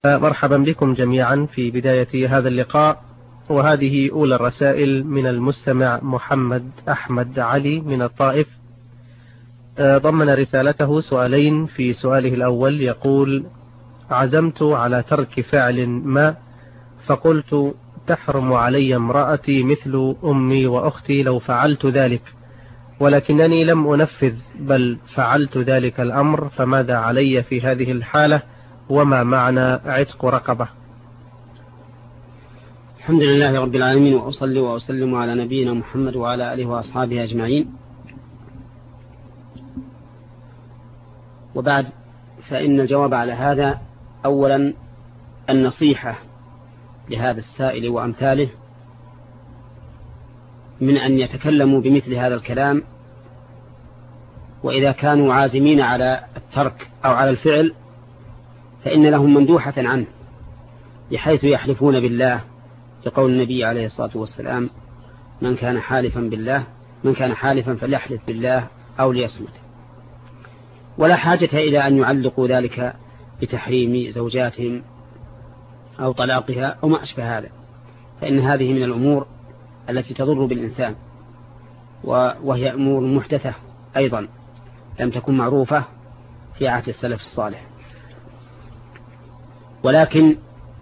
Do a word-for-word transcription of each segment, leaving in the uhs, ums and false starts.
مرحبا بكم جميعا في بداية هذا اللقاء، وهذه أولى الرسائل من المستمع محمد أحمد علي من الطائف. ضمن رسالته سؤالين. في سؤاله الأول يقول: عزمت على ترك فعل ما، فقلت تحرم علي امرأتي مثل أمي وأختي لو فعلت ذلك، ولكنني لم أنفذ بل فعلت ذلك الأمر، فماذا علي في هذه الحالة؟ وما معنى عتق رقبة؟ الحمد لله رب العالمين، وأصلي وأسلم على نبينا محمد وعلى آله وأصحابه أجمعين، وبعد، فإن الجواب على هذا أولا النصيحة لهذا السائل وأمثاله من أن يتكلموا بمثل هذا الكلام، وإذا كانوا عازمين على الترك أو على الفعل فإن لهم مندوحة عنه، بحيث يحلفون بالله، لقول النبي عليه الصلاة والسلام: من كان حالفا بالله من كان حالفا فليحلف بالله أو ليصمت. ولا حاجة إلى أن يعلقوا ذلك بتحريم زوجاتهم أو طلاقها أو ما أشبه هذا، فإن هذه من الأمور التي تضر بالإنسان، وهي أمور محدثة أيضا لم تكن معروفة في عهد السلف الصالح. ولكن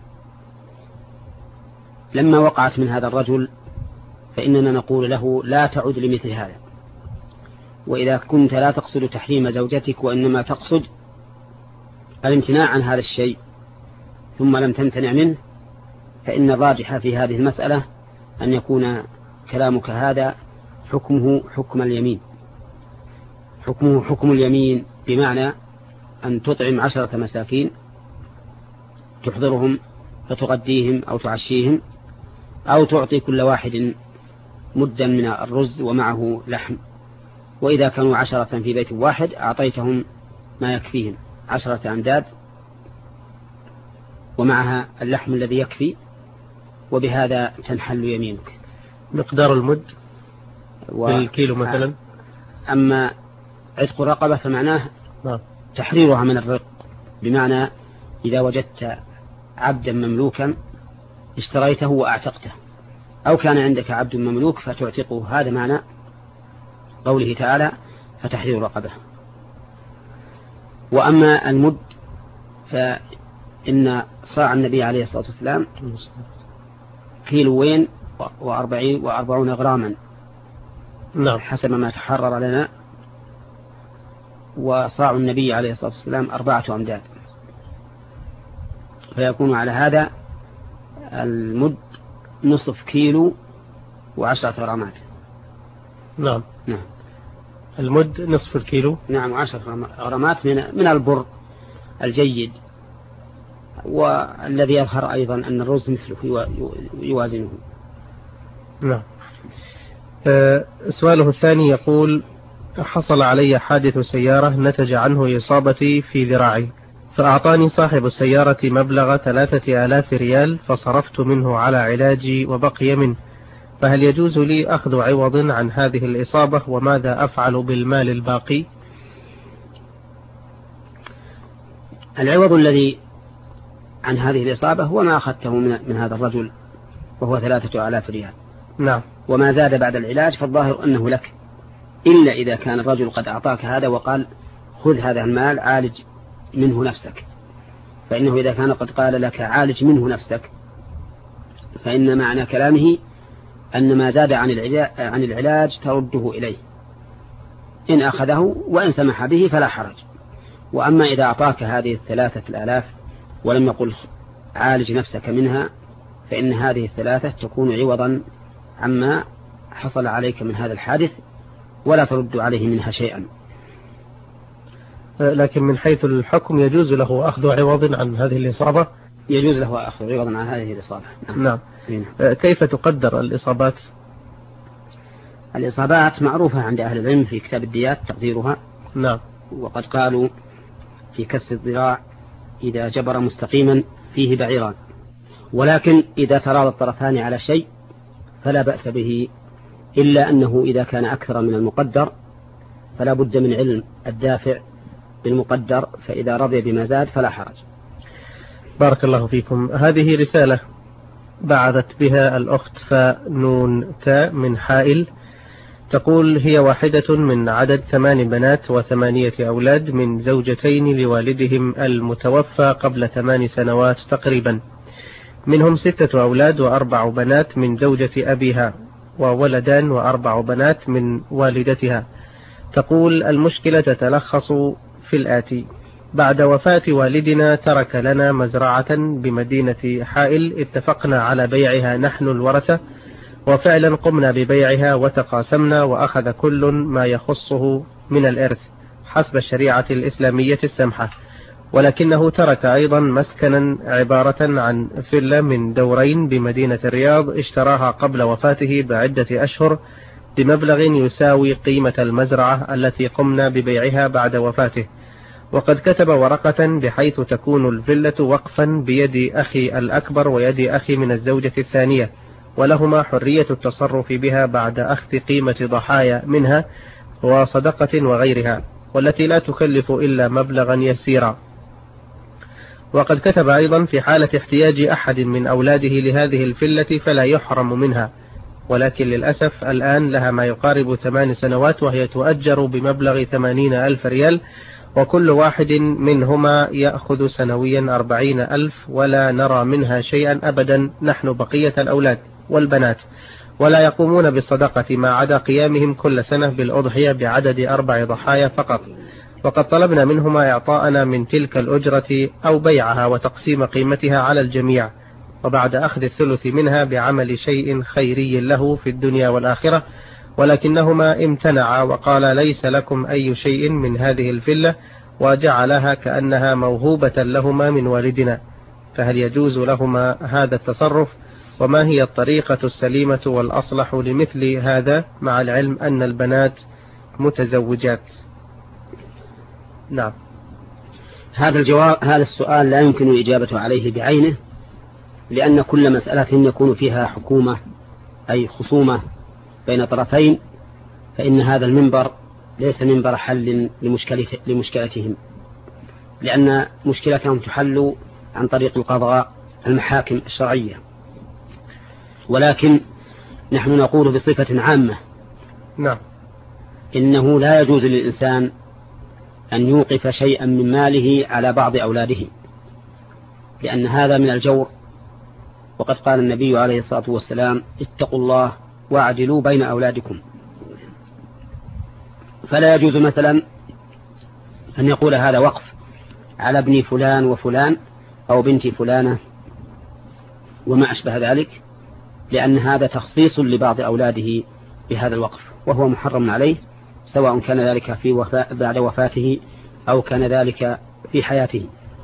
لما وقعت من هذا الرجل فإننا نقول له: لا تعد لمثل هذا، وإذا كنت لا تقصد تحريم زوجتك وإنما تقصد الامتناع عن هذا الشيء ثم لم تمتنع منه، فإن الراجح في هذه المسألة أن يكون كلامك هذا حكمه حكم اليمين، حكمه حكم اليمين، بمعنى أن تطعم عشرة مساكين، تحضرهم فتغديهم أو تعشيهم، أو تعطي كل واحد مدا من الرز ومعه لحم، وإذا كانوا عشرة في بيت واحد أعطيتهم ما يكفيهم، عشرة أمداد ومعها اللحم الذي يكفي، وبهذا تنحل يمينك. مقدار المد بالكيلو مثلا. أما عتق الرقبة فمعناه تحريرها من الرق، بمعنى إذا وجدت عبدا مملوكا اشتريته وأعتقته، أو كان عندك عبد مملوك فتعتقه، هذا معنى قوله تعالى: فتحرير رقبة. وأما المد فإن صاع النبي عليه الصلاة والسلام كيلوين وأربعين وأربعون غراما، نعم، حسب ما تحرر لنا، وصاع النبي عليه الصلاة والسلام أربعة أمداد، فيكون على هذا المد نصف كيلو وعشرة غرامات. نعم نعم المد نصف الكيلو. نعم، وعشرة غرامات من من البر الجيد، والذي يظهر أيضا أن الرز مثله يوازنه. نعم. أه سؤاله الثاني يقول: حصل علي حادث سيارة نتج عنه إصابتي في ذراعي، فأعطاني صاحب السيارة مبلغ ثلاثة آلاف ريال فصرفت منه على علاجي وبقي منه، فهل يجوز لي أخذ عوض عن هذه الإصابة؟ وماذا أفعل بالمال الباقي؟ العوض الذي عن هذه الإصابة هو ما أخذته من هذا الرجل، وهو ثلاثة آلاف ريال. نعم. وما زاد بعد العلاج فالظاهر أنه لك، إلا إذا كان الرجل قد أعطاك هذا وقال: خذ هذا المال عالج منه نفسك، فإنه إذا كان قد قال لك عالج منه نفسك فإن معنى كلامه أن ما زاد عن العلاج, عن العلاج ترده إليه، إن أخذه وإن سمح به فلا حرج. وأما إذا أعطاك هذه الثلاثة الآلاف ولم يقل عالج نفسك منها، فإن هذه الثلاثة تكون عوضا عما حصل عليك من هذا الحادث، ولا ترد عليه منها شيئا. لكن من حيث الحكم يجوز له أخذ عوض عن هذه الإصابة؟ يجوز له أخذ عوض عن هذه الإصابة. نعم. نعم. كيف تقدر الإصابات؟ الإصابات معروفة عند أهل العلم في كتاب الديات تقديرها. نعم. وقد قالوا في كسر الذراع: إذا جبر مستقيما فيه بعيران. ولكن إذا تراضى الطرفان على شيء فلا بأس به، إلا أنه إذا كان أكثر من المقدر فلا بد من علم الدافع بالمقدر، فإذا رضي بما زاد فلا حرج. بارك الله فيكم. هذه رسالة بعثت بها الأخت فنون تاء من حائل، تقول: هي واحدة من عدد ثمان بنات وثمانية أولاد من زوجتين لوالدهم المتوفى قبل ثمان سنوات تقريبا، منهم ستة أولاد وأربع بنات من زوجة أبيها، وولدان وأربع بنات من والدتها. تقول: المشكلة تتلخص في الآتي: بعد وفاة والدنا ترك لنا مزرعة بمدينة حائل اتفقنا على بيعها نحن الورثة، وفعلا قمنا ببيعها وتقاسمنا وأخذ كل ما يخصه من الإرث حسب الشريعة الإسلامية السمحة، ولكنه ترك أيضا مسكنا عبارة عن فيلا من دورين بمدينة الرياض اشتراها قبل وفاته بعدة أشهر بمبلغ يساوي قيمة المزرعة التي قمنا ببيعها بعد وفاته، وقد كتب ورقة بحيث تكون الفيلة وقفا بيد أخي الأكبر ويد أخي من الزوجة الثانية، ولهما حرية التصرف بها بعد أخذ قيمة ضحايا منها وصدقة وغيرها، والتي لا تكلف إلا مبلغا يسيرا. وقد كتب أيضا في حالة احتياج أحد من أولاده لهذه الفيلة فلا يحرم منها، ولكن للأسف الآن لها ما يقارب ثمان سنوات وهي تؤجر بمبلغ ثمانين ألف ريال، وكل واحد منهما يأخذ سنويا أربعين ألف، ولا نرى منها شيئا أبدا نحن بقية الأولاد والبنات، ولا يقومون بالصدقة ما عدا قيامهم كل سنة بالأضحية بعدد أربع ضحايا فقط. وقد طلبنا منهما إعطاءنا من تلك الأجرة أو بيعها وتقسيم قيمتها على الجميع، وبعد أخذ الثلث منها بعمل شيء خيري له في الدنيا والآخرة، ولكنهما امتنعا وقال: ليس لكم أي شيء من هذه الفلة، وجعلها كأنها موهوبة لهما من والدنا، فهل يجوز لهما هذا التصرف؟ وما هي الطريقة السليمة والأصلح لمثل هذا، مع العلم أن البنات متزوجات؟ نعم. هذا الجواب هذا السؤال لا يمكن الإجابة عليه بعينه، لأن كل مسألة يكون فيها حكومة أي خصومة بين طرفين، فإن هذا المنبر ليس منبر حل لمشكلتهم، لأن مشكلتهم تحل عن طريق القضاء المحاكم الشرعية. ولكن نحن نقول بصفة عامة: نعم، إنه لا يجوز للإنسان أن يوقف شيئا من ماله على بعض أولاده، لأن هذا من الجور. وقد قال النبي عليه الصلاة والسلام: اتقوا الله واعدلوا بين أولادكم. فلا يجوز مثلا أن يقول هذا وقف على ابن فلان وفلان أو بنت فلانة وما أشبه ذلك، لأن هذا تخصيص لبعض أولاده بهذا الوقف، وهو محرم عليه، سواء كان ذلك في وفاة بعد وفاته أو كان ذلك في حياته.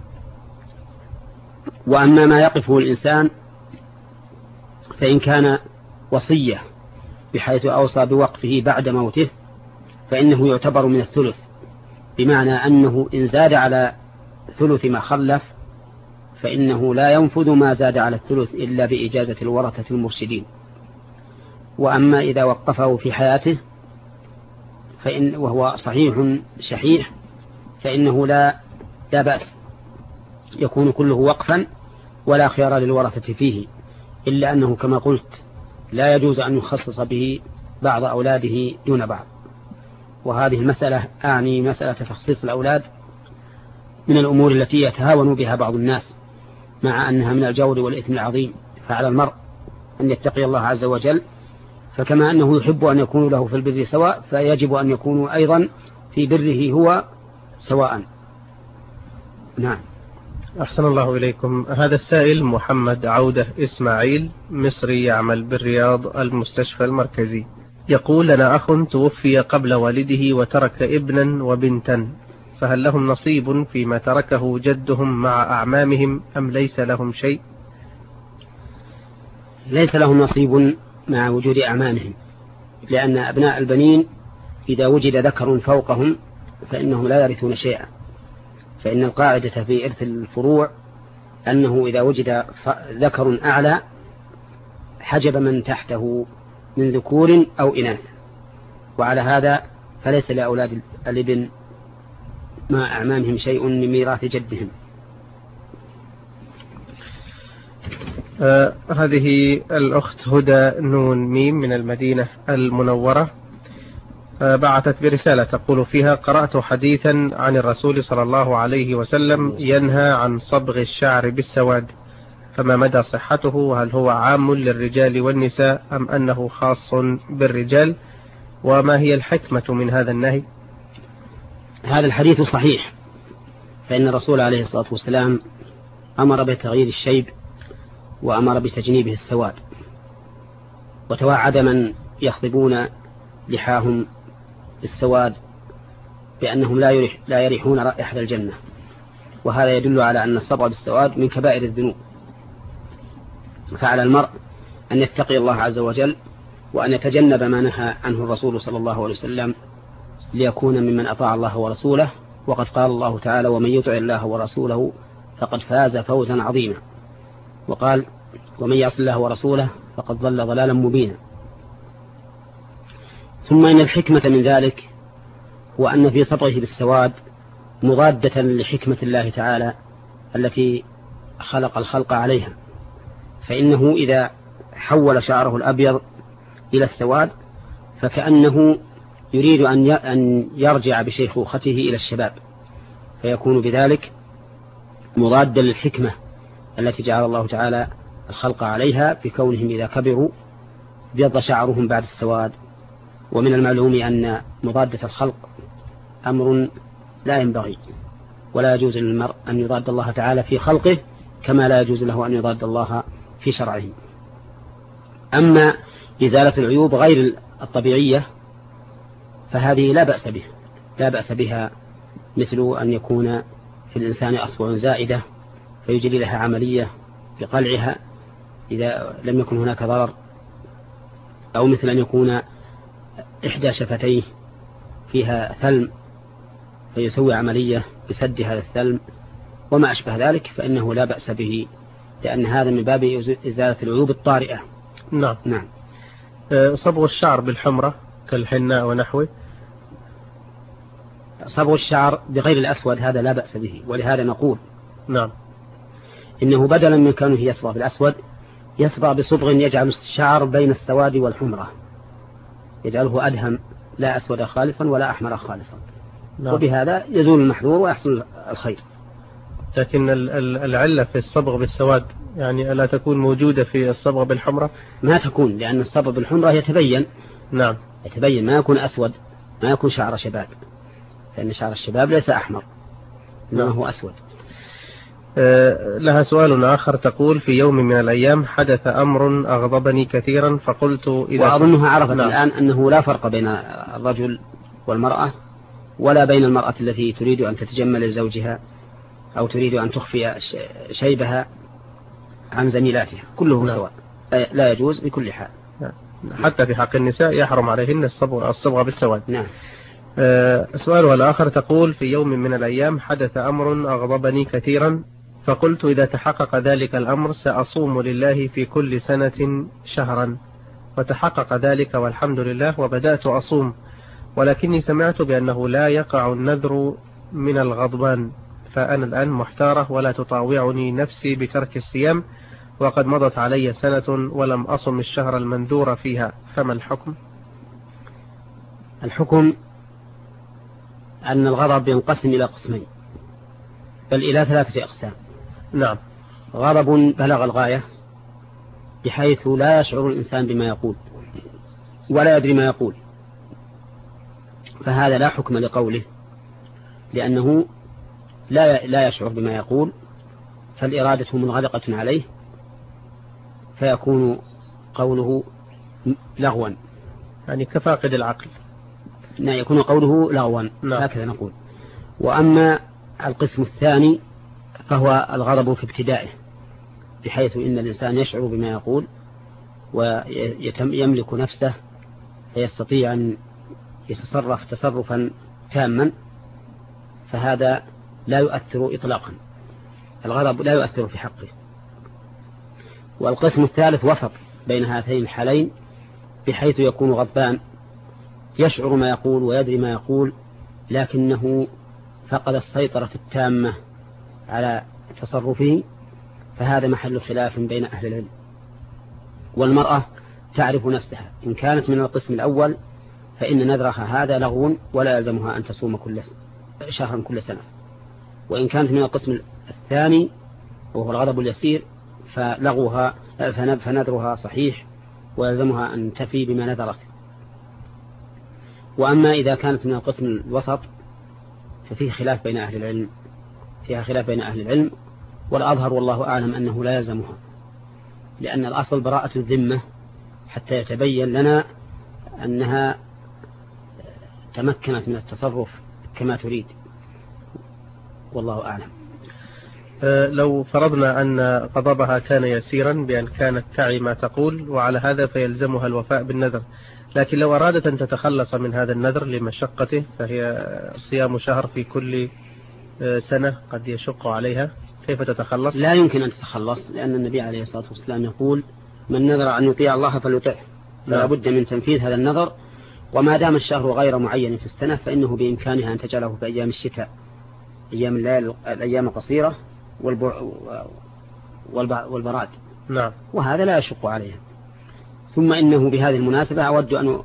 وأما ما يقفه الإنسان فإن كان وصية بحيث أوصى بوقفه بعد موته فإنه يعتبر من الثلث، بمعنى أنه إن زاد على ثلث ما خلف فإنه لا ينفذ ما زاد على الثلث إلا بإجازة الورثة المرشدين. وأما إذا وقفه في حياته فإن وهو صحيح شحيح فإنه لا لا بأس، يكون كله وقفا ولا خيار للورثة فيه، إلا أنه كما قلت لا يجوز أن يخصص به بعض أولاده دون بعض. وهذه المسألة أعني مسألة تخصيص الأولاد من الأمور التي يتهاون بها بعض الناس، مع أنها من الجور والإثم العظيم. فعلى المرء أن يتقي الله عز وجل، فكما أنه يحب أن يكون له في البر سواء فيجب أن يكونوا أيضا في بره هو سواء. نعم. أحسن الله إليكم. هذا السائل محمد عودة إسماعيل، مصري يعمل بالرياض المستشفى المركزي، يقول: لنا أخ توفي قبل والده وترك ابنا وبنتا، فهل لهم نصيب فيما تركه جدهم مع أعمامهم أم ليس لهم شيء؟ ليس لهم نصيب مع وجود أعمامهم، لأن أبناء البنين إذا وجد ذكر فوقهم فإنهم لا يرثون شيئا، فإن القاعدة في إرث الفروع أنه إذا وجد ذكر أعلى حجب من تحته من ذكور أو إناث، وعلى هذا فليس لأولاد الابن مع أعمامهم شيء من ميراث جدهم. آه هذه الأخت هدى نون ميم من المدينة المنورة آه بعثت برسالة تقول فيها: قرأت حديثا عن الرسول صلى الله عليه وسلم ينهى عن صبغ الشعر بالسواد، فما مدى صحته، وهل هو عام للرجال والنساء أم أنه خاص بالرجال، وما هي الحكمة من هذا النهي؟ هذا الحديث صحيح، فإن الرسول عليه الصلاة والسلام أمر بتغيير الشيب وأمر بتجنيبه السواد، وتوعد من يخضبون لحاهم بالسواد بأنهم لا يريح لا يريحون رائحة الجنة، وهذا يدل على أن الصبغ بالسواد من كبائر الذنوب. فعلى المرء أن يتقي الله عز وجل وأن يتجنب ما نهى عنه الرسول صلى الله عليه وسلم ليكون ممن أطاع الله ورسوله، وقد قال الله تعالى: ومن يطع الله ورسوله فقد فاز فوزا عظيما، وقال: ومن يعص الله ورسوله فقد ضل ضلالا مبينا. ثم إن الحكمة من ذلك هو أن في صبغه بالسواد مضادة لحكمة الله تعالى التي خلق الخلق عليها، فإنه إذا حول شعره الأبيض إلى السواد فكأنه يريد أن يرجع بشيخوخته إلى الشباب، فيكون بذلك مضادا للحكمة التي جعل الله تعالى الخلق عليها بكونهم إذا كبروا ابيض شعرهم بعد السواد. ومن المعلوم أن مضادة الخلق أمر لا ينبغي، ولا يجوز للمرء أن يضاد الله تعالى في خلقه كما لا يجوز له أن يضاد الله في شرعه. أما إزالة العيوب غير الطبيعية فهذه لا بأس به لا بأس بها، مثل أن يكون في الإنسان أصبع زائدة فيجري لها عملية بقلعها إذا لم يكن هناك ضرر، أو مثل أن يكون إحدى شفتيه فيها ثلم فيسوي عملية بسد هذا الثلم وما أشبه ذلك، فإنه لا بأس به، لأن هذا من باب إزالة العيوب الطارئة. نعم. نعم. صبغ الشعر بالحمرة كالحناء ونحوه. صبغ الشعر بغير الأسود هذا لا بأس به، ولهذا نقول نعم إنه بدلا من كونه يصبغ بالأسود يصبغ بصبغ يجعل الشعر بين السواد والحمرة، يجعله أدهم لا أسود خالصا ولا أحمر خالصا. نعم. وبهذا يزول المحذور ويحصل الخير. لكن العلة في الصبغ بالسواد يعني ألا تكون موجودة في الصبغ بالحمرة؟ ما تكون، لأن الصبغ بالحمرة يتبين. نعم. يتبين، ما يكون أسود، ما يكون شعر شباب، فإن شعر الشباب ليس أحمر، إنما هو أسود. أه لها سؤال آخر تقول: في يوم من الأيام حدث أمر أغضبني كثيرا فقلت إذا وأظنها عرفت نعم. الآن أنه لا فرق بين الرجل والمرأة، ولا بين المرأة التي تريد أن تتجمل لزوجها أو تريد أن تخفي شيبها عن زميلاتها، كله نعم. سواء، لا يجوز بكل حال. نعم. حتى في حق النساء يحرم عليهن الصبغ, الصبغ بالسواد. نعم. أه سؤالها الآخر تقول: في يوم من الأيام حدث أمر أغضبني كثيرا فقلت إذا تحقق ذلك الأمر سأصوم لله في كل سنة شهرا، وتحقق ذلك والحمد لله وبدأت أصوم، ولكني سمعت بأنه لا يقع النذر من الغضبان، فأنا الآن محتارة ولا تطاوعني نفسي بترك الصيام، وقد مضت علي سنة ولم أصم الشهر المنذور فيها، فما الحكم؟ الحكم أن الغضب ينقسم إلى قسمين، بل إلى ثلاثة أقسام. نعم. غضب بلغ الغاية بحيث لا يشعر الإنسان بما يقول ولا يدري ما يقول، فهذا لا حكم لقوله، لأنه لا لا يشعر بما يقول، فالإرادة منغلقة عليه، فيكون قوله لغوا، يعني كفاقد العقل. يكون قوله لغوا. نعم. هكذا نقول. وأما القسم الثاني فهو الغضب في ابتدائه، بحيث إن الإنسان يشعر بما يقول ويملك نفسه فيستطيع أن يتصرف تصرفا تاما، فهذا لا يؤثر إطلاقا، الغضب لا يؤثر في حقه. والقسم الثالث وسط بين هاتين الحالين، بحيث يكون غضبان يشعر ما يقول ويدري ما يقول، لكنه فقد السيطرة التامة على تصرفه، فهذا محل خلاف بين أهل العلم. والمرأة تعرف نفسها، إن كانت من القسم الأول فإن نذرها هذا لغو ولا يلزمها أن تصوم كل شهرا كل سنة، وإن كانت من القسم الثاني وهو الغضب اليسير فلغوها فنذرها صحيح ويلزمها أن تفي بما نذرت. وأما إذا كانت من القسم الوسط ففيه خلاف بين أهل العلم فيها خلاف بين أهل العلم والأظهر والله أعلم أنه لا يلزمها، لأن الأصل براءة الذمة حتى يتبين لنا أنها تمكنت من التصرف كما تريد، والله أعلم. أه لو فرضنا أن غضبها كان يسيرا بأن كانت تعي ما تقول وعلى هذا فيلزمها الوفاء بالنذر، لكن لو أرادت أن تتخلص من هذا النذر لمشقته فهي صيام شهر في كل سنة قد يشق عليها، كيف تتخلص؟ لا يمكن أن تتخلص، لأن النبي عليه الصلاة والسلام يقول من نذر أن يطيع الله فليطعه، فلا بد من تنفيذ هذا النذر. وما دام الشهر غير معين في السنة فإنه بإمكانها أن تجعله في أيام الشتاء، أيام الليل الأيام القصيرة والبراد. نعم. وهذا لا يشق عليها. ثم إنه بهذه المناسبة أود أن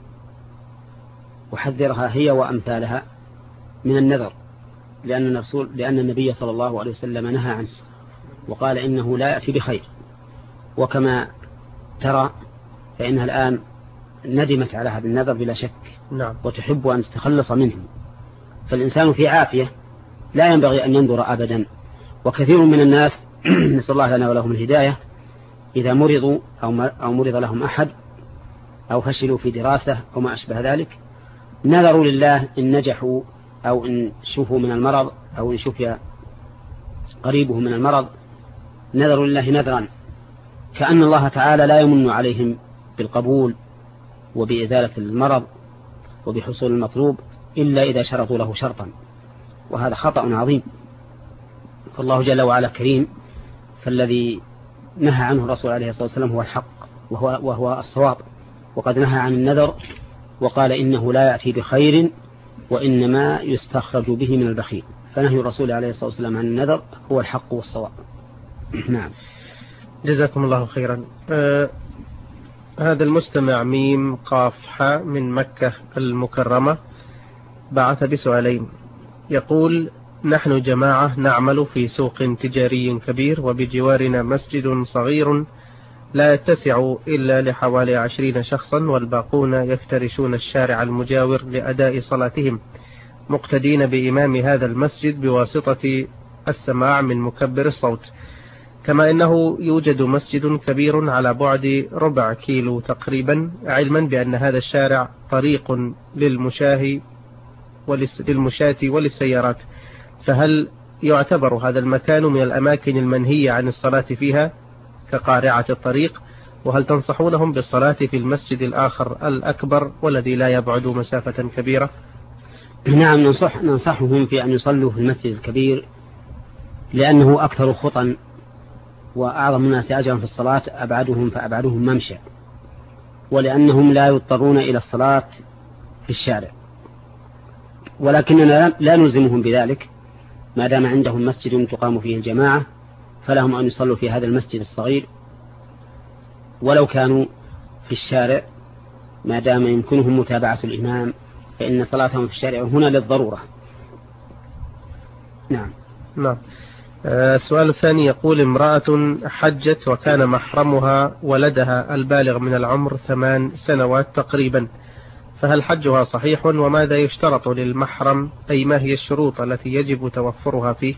أحذرها هي وأمثالها من النذر، لأن الرسول لأن النبي صلى الله عليه وسلم نهى عنه وقال إنه لا يأتي بخير، وكما ترى فإنها الآن ندمت على هذا النذر بلا شك. نعم. وتحب أن تتخلص منه، فالإنسان في عافية لا ينبغي أن ينظر أبدا. وكثير من الناس نسأل الله لنا ولهم الهداية إذا مرضوا أو مرض لهم أحد أو فشلوا في دراسة أو ما أشبه ذلك نذروا لله إن نجحوا أو إن شفوا من المرض أو إن شفي قريبه من المرض، نذروا لله نذرا كأن الله تعالى لا يمن عليهم بالقبول وبإزالة المرض وبحصول المطلوب إلا إذا شرطوا له شرطا، وهذا خطأ عظيم. فالله جل وعلا كريم، فالذي نهى عنه الرسول عليه الصلاة والسلام هو الحق وهو, وهو الصواب، وقد نهى عن النذر وقال إنه لا يأتي بخير وإنما يستخرج به من البخيل، فنهي الرسول عليه الصلاة والسلام عن النذر هو الحق والصواب. نعم. جزاكم الله خيرا. آه هذا المستمع ميم قاف حاء من مكة المكرمة بعث بسؤالين، يقول: نحن جماعة نعمل في سوق تجاري كبير وبجوارنا مسجد صغير لا يتسع إلا لحوالي عشرين شخصا، والباقون يفترشون الشارع المجاور لأداء صلاتهم مقتدين بإمام هذا المسجد بواسطة السماع من مكبر الصوت، كما إنه يوجد مسجد كبير على بعد ربع كيلو تقريبا، علما بأن هذا الشارع طريق للمشاة للمشاة وللسيارات، فهل يعتبر هذا المكان من الأماكن المنهية عن الصلاة فيها كقارعة الطريق؟ وهل تنصحونهم بالصلاة في المسجد الآخر الأكبر والذي لا يبعد مسافة كبيرة؟ نعم، ننصح ننصحهم في أن يصلوا في المسجد الكبير، لأنه أكثر خطا وأعظم الناس أجرا في الصلاة أبعدهم فأبعدهم ممشى، ولأنهم لا يضطرون إلى الصلاة في الشارع، ولكننا لا نلزمهم بذلك، ما دام عندهم مسجد تقام فيه الجماعة فلهم أن يصلوا في هذا المسجد الصغير ولو كانوا في الشارع، ما دام يمكنهم متابعة الإمام، فإن صلاتهم في الشارع هنا للضرورة. نعم. نعم. السؤال الثاني يقول: امرأة حجت وكان محرمها ولدها البالغ من العمر ثمان سنوات تقريبا، فهل حجها صحيح؟ وماذا يشترط للمحرم، أي ما هي الشروط التي يجب توفرها فيه؟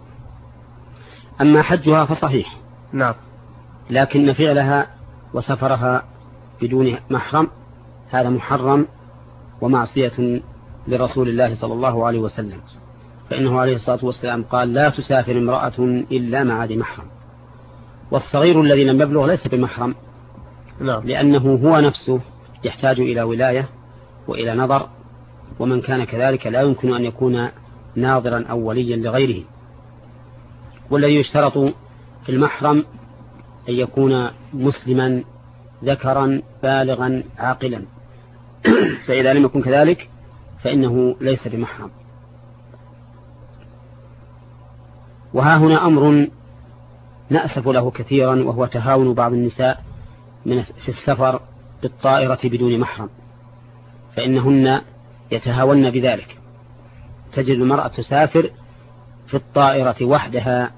أما حجها فصحيح. نعم. لكن فعلها وسفرها بدون محرم هذا محرم ومعصية لرسول الله صلى الله عليه وسلم، فإنه عليه الصلاة والسلام قال: لا تسافر امرأة إلا مع ذي محرم. والصغير الذي لم يبلغ ليس بمحرم. نعم. لأنه هو نفسه يحتاج إلى ولاية وإلى نظر، ومن كان كذلك لا يمكن أن يكون ناظرا أو وليا لغيره. والذي يشترط في المحرم أن يكون مسلما ذكرا بالغا عاقلا، فإذا لم يكن كذلك فإنه ليس بمحرم. وها هنا أمر نأسف له كثيرا، وهو تهاون بعض النساء من في السفر بالطائرة بدون محرم، فإنهن يتهاون بذلك. تجد المرأة تسافر في الطائرة وحدها،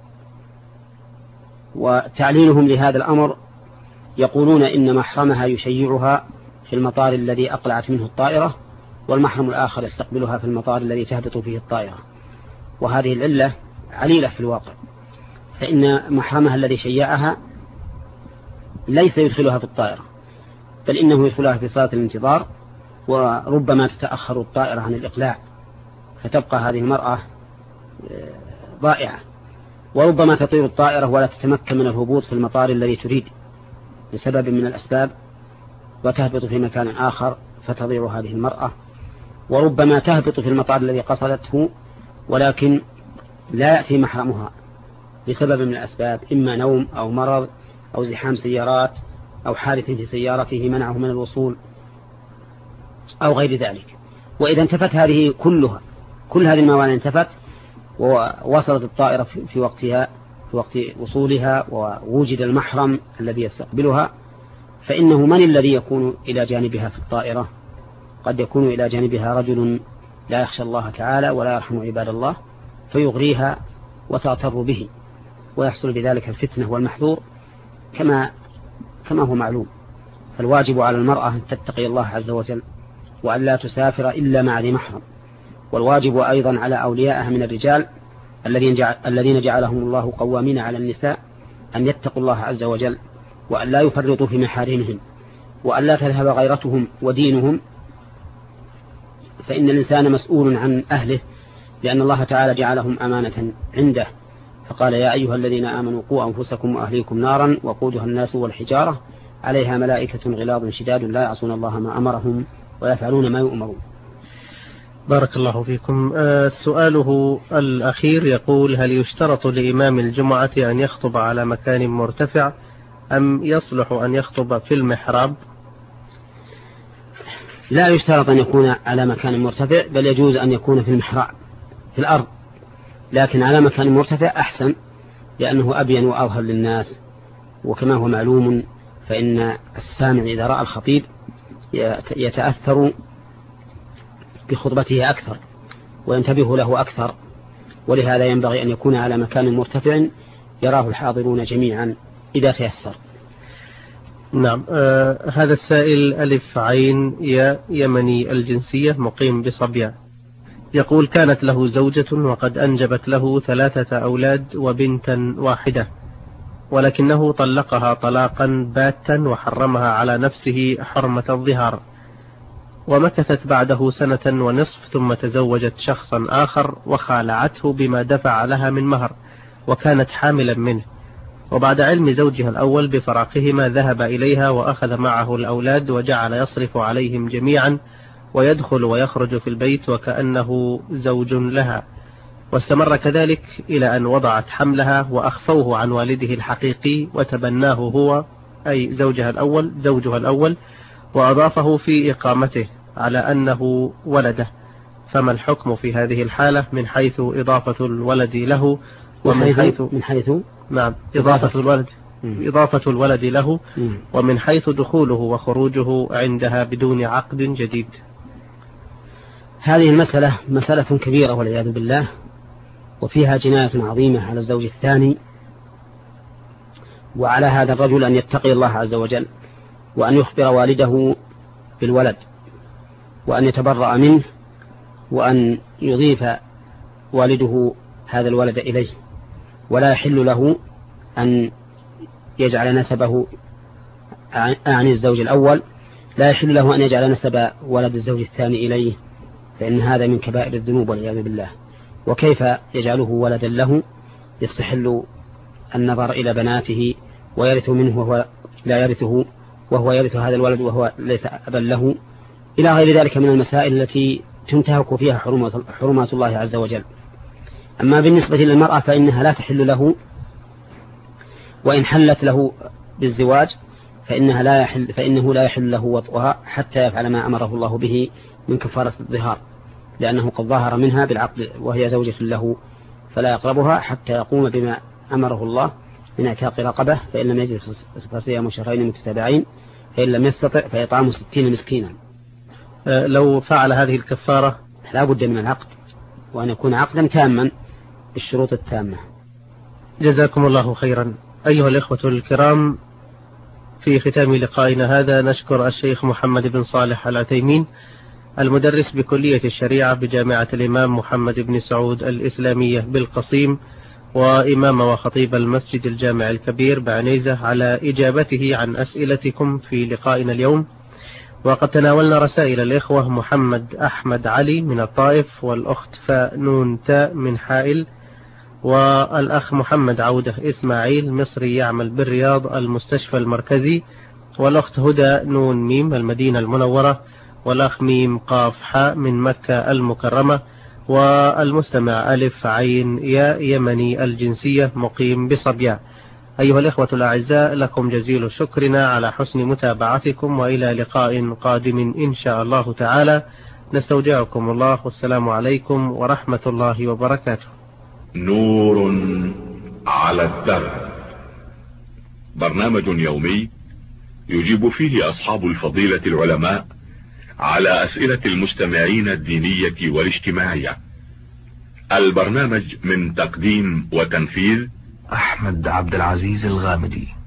وتعليلهم لهذا الأمر يقولون إن محرمها يشيعها في المطار الذي أقلعت منه الطائرة، والمحرم الآخر يستقبلها في المطار الذي تهبط فيه الطائرة. وهذه العلة عليلة في الواقع، فإن محرمها الذي شيعها ليس يدخلها في الطائرة، بل إنه يدخلها في صالة الانتظار، وربما تتأخر الطائرة عن الإقلاع، فتبقى هذه المرأة ضائعة. وربما تطير الطائرة ولا تتمكن من الهبوط في المطار الذي تريد بسبب من الأسباب، وتهبط في مكان آخر فتضيع هذه المرأة. وربما تهبط في المطار الذي قصدته، ولكن لا يأتي محرمها بسبب من الأسباب، إما نوم أو مرض أو زحام سيارات أو حادث في سيارته منعه من الوصول أو غير ذلك. وإذا انتفت هذه كلها، كل هذه الموانع انتفت، ووصلت الطائرة في وقتها في وقت وصولها، ووجد المحرم الذي يستقبلها، فإنه من الذي يكون إلى جانبها في الطائرة؟ قد يكون إلى جانبها رجل لا يخشى الله تعالى ولا يرحم عباد الله، فيغريها وتغتر به، ويحصل بذلك الفتنة والمحذور كما كما هو معلوم. فالواجب على المرأة أن تتقي الله عز وجل، وأن لا تسافر إلا مع ذي محرم. والواجب أيضا على أوليائها من الرجال الذين جعلهم الله قوامين على النساء أن يتقوا الله عز وجل، وأن لا يفرطوا في محارمهم، وأن لا تذهب غيرتهم ودينهم، فإن الإنسان مسؤول عن أهله، لأن الله تعالى جعلهم أمانة عنده، فقال: يا أيها الذين آمنوا قوا أنفسكم وأهليكم نارا وقودها الناس والحجارة عليها ملائكة غلاظ شداد لا يعصون الله ما أمرهم ويفعلون ما يؤمرون. بارك الله فيكم. آه سؤاله الأخير يقول: هل يشترط لإمام الجمعة أن يخطب على مكان مرتفع، أم يصلح أن يخطب في المحراب؟ لا يشترط أن يكون على مكان مرتفع، بل يجوز أن يكون في المحراب في الأرض، لكن على مكان مرتفع أحسن، لأنه أبين وأظهر للناس. وكما هو معلوم فإن السامع إذا رأى الخطيب يتأثر بخطبته أكثر وينتبه له أكثر، ولهذا ينبغي أن يكون على مكان مرتفع يراه الحاضرون جميعا إذا تيسر. نعم. آه هذا السائل ألف عين يا يمني الجنسية مقيم بصبيان، يقول: كانت له زوجة وقد أنجبت له ثلاثة أولاد وبنتا واحدة، ولكنه طلقها طلاقا باتا وحرمها على نفسه حرمة الظهار، ومكثت بعده سنة ونصف ثم تزوجت شخصا آخر وخالعته بما دفع لها من مهر، وكانت حاملا منه. وبعد علم زوجها الأول بفراقهما ذهب إليها وأخذ معه الأولاد وجعل يصرف عليهم جميعا ويدخل ويخرج في البيت وكأنه زوج لها، واستمر كذلك إلى أن وضعت حملها وأخفوه عن والده الحقيقي وتبناه هو أي زوجها الأول زوجها الأول وأضافه في إقامته على أنه ولده. فما الحكم في هذه الحالة من حيث إضافة الولد له ومن حيث من حيث نعم إضافة الولد إضافة الولد له ومن حيث دخوله وخروجه عندها بدون عقد جديد؟ هذه المسألة مسألة كبيرة والعياذ بالله، وفيها جناية عظيمة على الزوج الثاني، وعلى هذا الرجل أن يتقي الله عز وجل، وأن يخبر والده بالولد، وأن يتبرأ منه، وأن يضيف والده هذا الولد إليه، ولا يحل له أن يجعل نسبه عن الزوج الأول، لا يحل له أن يجعل نسب ولد الزوج الثاني إليه، فإن هذا من كبائر الذنوب والعياذ بالله. وكيف يجعله ولدا له؟ يستحل النظر إلى بناته ويرث منه وهو لا يرثه، وهو يرث هذا الولد وهو ليس أبا له، إلى غير ذلك من المسائل التي تنتهك فيها حرمات الله عز وجل. أما بالنسبة للمرأة فإنها لا تحل له، وإن حلت له بالزواج فإنها لا يحل فإنه لا يحل له وطئها حتى يفعل ما أمره الله به من كفارة الظهار، لأنه قد ظهر منها بالعقد وهي زوجة له، فلا يقربها حتى يقوم بما أمره الله من اعتاق رقبة، فإن لم يجد فصيام شهرين متتابعين، فإن لم يستطع فإطعام ستين مسكينا. لو فعل هذه الكفارة لا بد من العقد، وأن يكون عقدا تاما بالشروط التامة. جزاكم الله خيرا. أيها الإخوة الكرام، في ختام لقائنا هذا نشكر الشيخ محمد بن صالح العثيمين المدرس بكلية الشريعة بجامعة الإمام محمد بن سعود الإسلامية بالقصيم، وإمام وخطيب المسجد الجامع الكبير بعنيزة، على إجابته عن أسئلتكم في لقائنا اليوم. وقد تناولنا رسائل الإخوة محمد أحمد علي من الطائف، والأخت فنون تاء من حائل، والأخ محمد عودة إسماعيل مصري يعمل بالرياض المستشفى المركزي، والأخت هدى نون ميم المدينة المنورة، والأخ ميم قاف حاء من مكة المكرمة، والمستمع ألف عين يا يمني الجنسية مقيم بصبيا. أيها الإخوة الأعزاء، لكم جزيل شكرنا على حسن متابعتكم، وإلى لقاء قادم إن شاء الله تعالى. نستودعكم الله، والسلام عليكم ورحمة الله وبركاته. نور على الدرب، برنامج يومي يجيب فيه أصحاب الفضيلة العلماء على أسئلة المستمعين الدينية والاجتماعية. البرنامج من تقديم وتنفيذ أحمد عبد العزيز الغامدي.